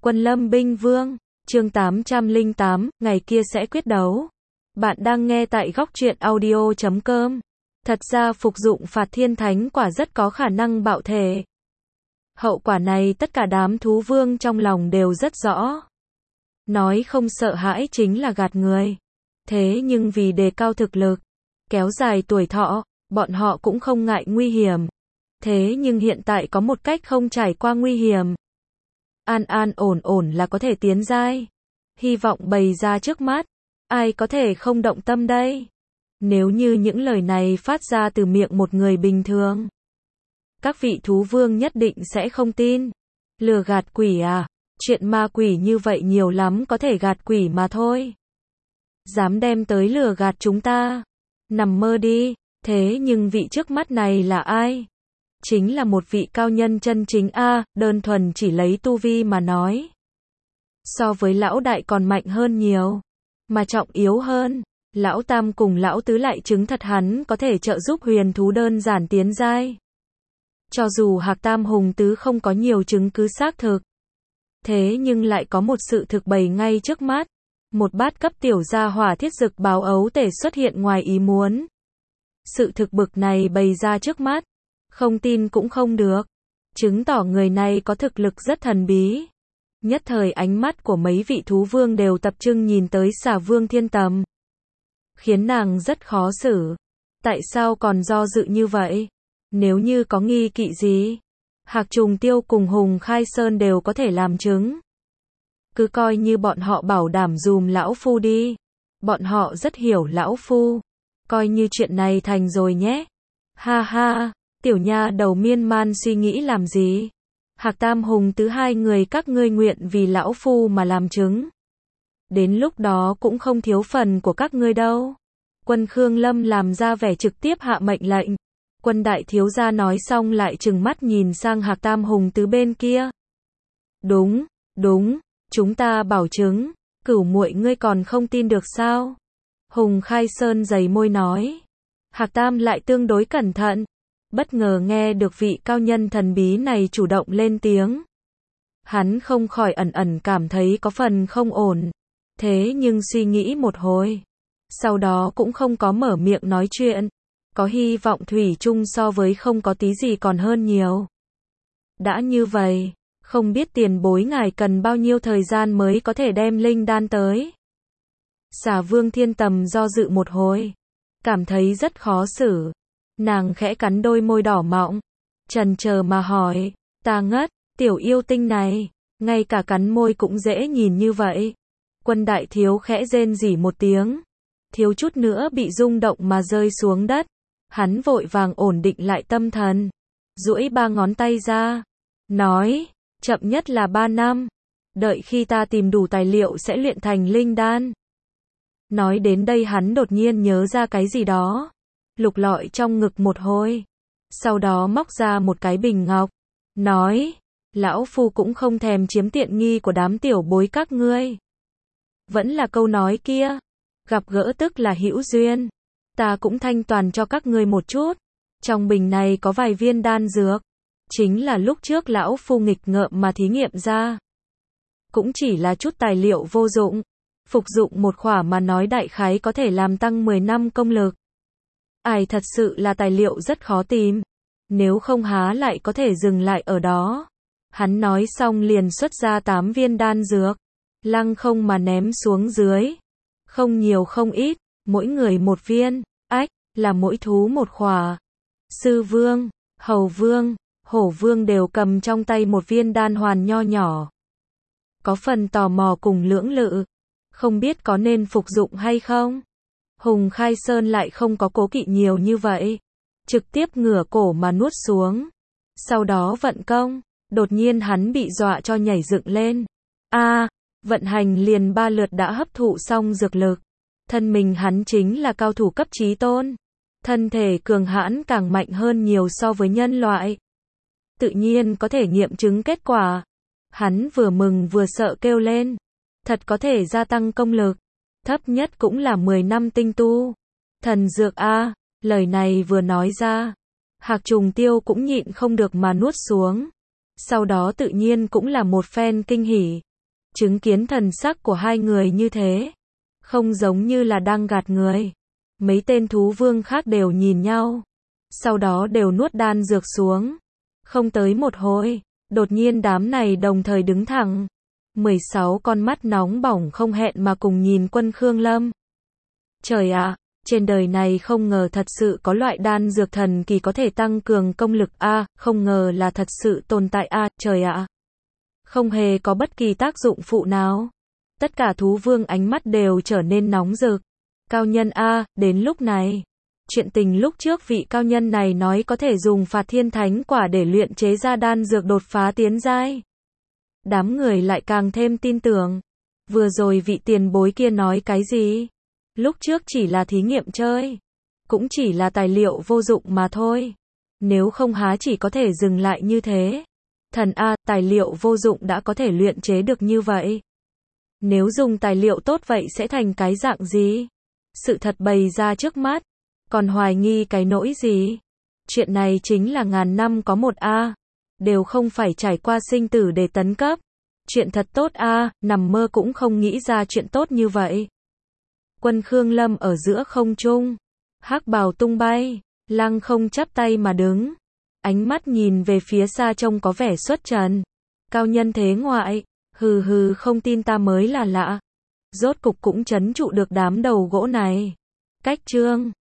Quân Lâm Binh Vương, chương 808, ngày kia sẽ quyết đấu. Bạn đang nghe tại góc truyện audio.com. Thật ra phục dụng phạt thiên thánh quả rất có khả năng bạo thể. Hậu quả này tất cả đám thú vương trong lòng đều rất rõ. Nói không sợ hãi chính là gạt người. Thế nhưng vì đề cao thực lực, kéo dài tuổi thọ, bọn họ cũng không ngại nguy hiểm. Thế nhưng hiện tại có một cách không trải qua nguy hiểm. An an ổn ổn là có thể tiến giai. Hy vọng bày ra trước mắt. Ai có thể không động tâm đây? Nếu như những lời này phát ra từ miệng một người bình thường, các vị thú vương nhất định sẽ không tin. Lừa gạt quỷ à? Chuyện ma quỷ như vậy nhiều lắm, có thể gạt quỷ mà thôi. Dám đem tới lừa gạt chúng ta? Nằm mơ đi. Thế nhưng vị trước mắt này là ai? Chính là một vị cao nhân chân chính a, đơn thuần chỉ lấy tu vi mà nói. So với lão đại còn mạnh hơn nhiều. Mà trọng yếu hơn, lão tam cùng lão tứ lại chứng thật hắn có thể trợ giúp huyền thú đơn giản tiến giai. Cho dù Hạc Tam Hùng Tứ không có nhiều chứng cứ xác thực, thế nhưng lại có một sự thực bày ngay trước mắt. Một bát cấp tiểu gia hỏa thiết dực báo ấu tể xuất hiện ngoài ý muốn. Sự thực bực này bày ra trước mắt, không tin cũng không được. Chứng tỏ người này có thực lực rất thần bí. Nhất thời ánh mắt của mấy vị thú vương đều tập trung nhìn tới Xà Vương Thiên Tầm. Khiến nàng rất khó xử. Tại sao còn do dự như vậy? Nếu như có nghi kỵ gì, Hạc Trùng Tiêu cùng Hùng Khai Sơn đều có thể làm chứng. Cứ coi như bọn họ bảo đảm dùm lão phu đi. Bọn họ rất hiểu lão phu. Coi như chuyện này thành rồi nhé. Ha ha, tiểu nha đầu miên man suy nghĩ làm gì? Hạc Tam Hùng Tứ hai người các ngươi nguyện vì lão phu mà làm chứng. Đến lúc đó cũng không thiếu phần của các ngươi đâu. Quân Khương Lâm làm ra vẻ trực tiếp hạ mệnh lệnh. Quân đại thiếu gia nói xong lại trừng mắt nhìn sang Hạc Tam Hùng Tứ bên kia. Đúng, đúng, chúng ta bảo chứng, Cửu muội ngươi còn không tin được sao? Hùng Khai Sơn dày môi nói. Hạc Tam lại tương đối cẩn thận. Bất ngờ nghe được vị cao nhân thần bí này chủ động lên tiếng. Hắn không khỏi ẩn ẩn cảm thấy có phần không ổn. Thế nhưng suy nghĩ một hồi, sau đó cũng không có mở miệng nói chuyện. Có hy vọng thủy chung so với không có tí gì còn hơn nhiều. Đã như vậy, không biết tiền bối ngài cần bao nhiêu thời gian mới có thể đem linh đan tới? Xà Vương Thiên Tầm do dự một hồi, cảm thấy rất khó xử. Nàng khẽ cắn đôi môi đỏ mọng, chần chờ mà hỏi, ta ngất, tiểu yêu tinh này, ngay cả cắn môi cũng dễ nhìn như vậy. Quân đại thiếu khẽ rên rỉ một tiếng, thiếu chút nữa bị rung động mà rơi xuống đất. Hắn vội vàng ổn định lại tâm thần, duỗi ba ngón tay ra, nói, chậm nhất là 3 năm, đợi khi ta tìm đủ tài liệu sẽ luyện thành linh đan. Nói đến đây hắn đột nhiên nhớ ra cái gì đó, lục lọi trong ngực một hồi, sau đó móc ra một cái bình ngọc, nói, lão phu cũng không thèm chiếm tiện nghi của đám tiểu bối các ngươi. Vẫn là câu nói kia, gặp gỡ tức là hữu duyên. Ta cũng thanh toàn cho các ngươi một chút. Trong bình này có vài viên đan dược, chính là lúc trước lão phu nghịch ngợm mà thí nghiệm ra. Cũng chỉ là chút tài liệu vô dụng. Phục dụng một khỏa mà nói đại khái có thể làm tăng 10 năm công lực. Ai thật sự là tài liệu rất khó tìm. Nếu không há lại có thể dừng lại ở đó. Hắn nói xong liền xuất ra 8 viên đan dược. Lăng không mà ném xuống dưới. Không nhiều không ít, mỗi người một viên. Ách, là mỗi thú một khỏa. Sư Vương, Hầu Vương, Hổ Vương đều cầm trong tay một viên đan hoàn nho nhỏ. Có phần tò mò cùng lưỡng lự. Không biết có nên phục dụng hay không? Hùng Khai Sơn lại không có cố kỵ nhiều như vậy. Trực tiếp ngửa cổ mà nuốt xuống. Sau đó vận công. Đột nhiên hắn bị dọa cho nhảy dựng lên. Vận hành liền 3 lượt đã hấp thụ xong dược lực. Thân mình hắn chính là cao thủ cấp chí tôn. Thân thể cường hãn càng mạnh hơn nhiều so với nhân loại. Tự nhiên có thể nghiệm chứng kết quả. Hắn vừa mừng vừa sợ kêu lên. Thật có thể gia tăng công lực. Thấp nhất cũng là 10 năm tinh tu. Thần dược a, lời này vừa nói ra. Hạc Trùng Tiêu cũng nhịn không được mà nuốt xuống. Sau đó tự nhiên cũng là một phen kinh hỉ. Chứng kiến thần sắc của hai người như thế, không giống như là đang gạt người. Mấy tên thú vương khác đều nhìn nhau, sau đó đều nuốt đan dược xuống. Không tới một hồi, đột nhiên đám này đồng thời đứng thẳng. 16 con mắt nóng bỏng không hẹn mà cùng nhìn Quân Khương Lâm. Trời ạ, trên đời này không ngờ thật sự có loại đan dược thần kỳ có thể tăng cường công lực a, không ngờ là thật sự tồn tại a, trời ạ. Không hề có bất kỳ tác dụng phụ nào. Tất cả thú vương ánh mắt đều trở nên nóng rực. Cao nhân a, đến lúc này, chuyện tình lúc trước vị cao nhân này nói có thể dùng Phạt Thiên Thánh Quả để luyện chế ra đan dược đột phá tiến giai. Đám người lại càng thêm tin tưởng. Vừa rồi vị tiền bối kia nói cái gì? Lúc trước chỉ là thí nghiệm chơi, cũng chỉ là tài liệu vô dụng mà thôi. Nếu không há chỉ có thể dừng lại như thế. Thần a, tài liệu vô dụng đã có thể luyện chế được như vậy. Nếu dùng tài liệu tốt vậy sẽ thành cái dạng gì? Sự thật bày ra trước mắt, còn hoài nghi cái nỗi gì? Chuyện này chính là ngàn năm có một a, đều không phải trải qua sinh tử để tấn cấp. Chuyện thật tốt a, nằm mơ cũng không nghĩ ra chuyện tốt như vậy. Quân Khương Lâm ở giữa không trung, hắc bào tung bay, lăng không chắp tay mà đứng, ánh mắt nhìn về phía xa trông có vẻ xuất trần. Cao nhân thế ngoại, hừ hừ, không tin ta mới là lạ. Rốt cục cũng trấn trụ được đám đầu gỗ này. Cách chương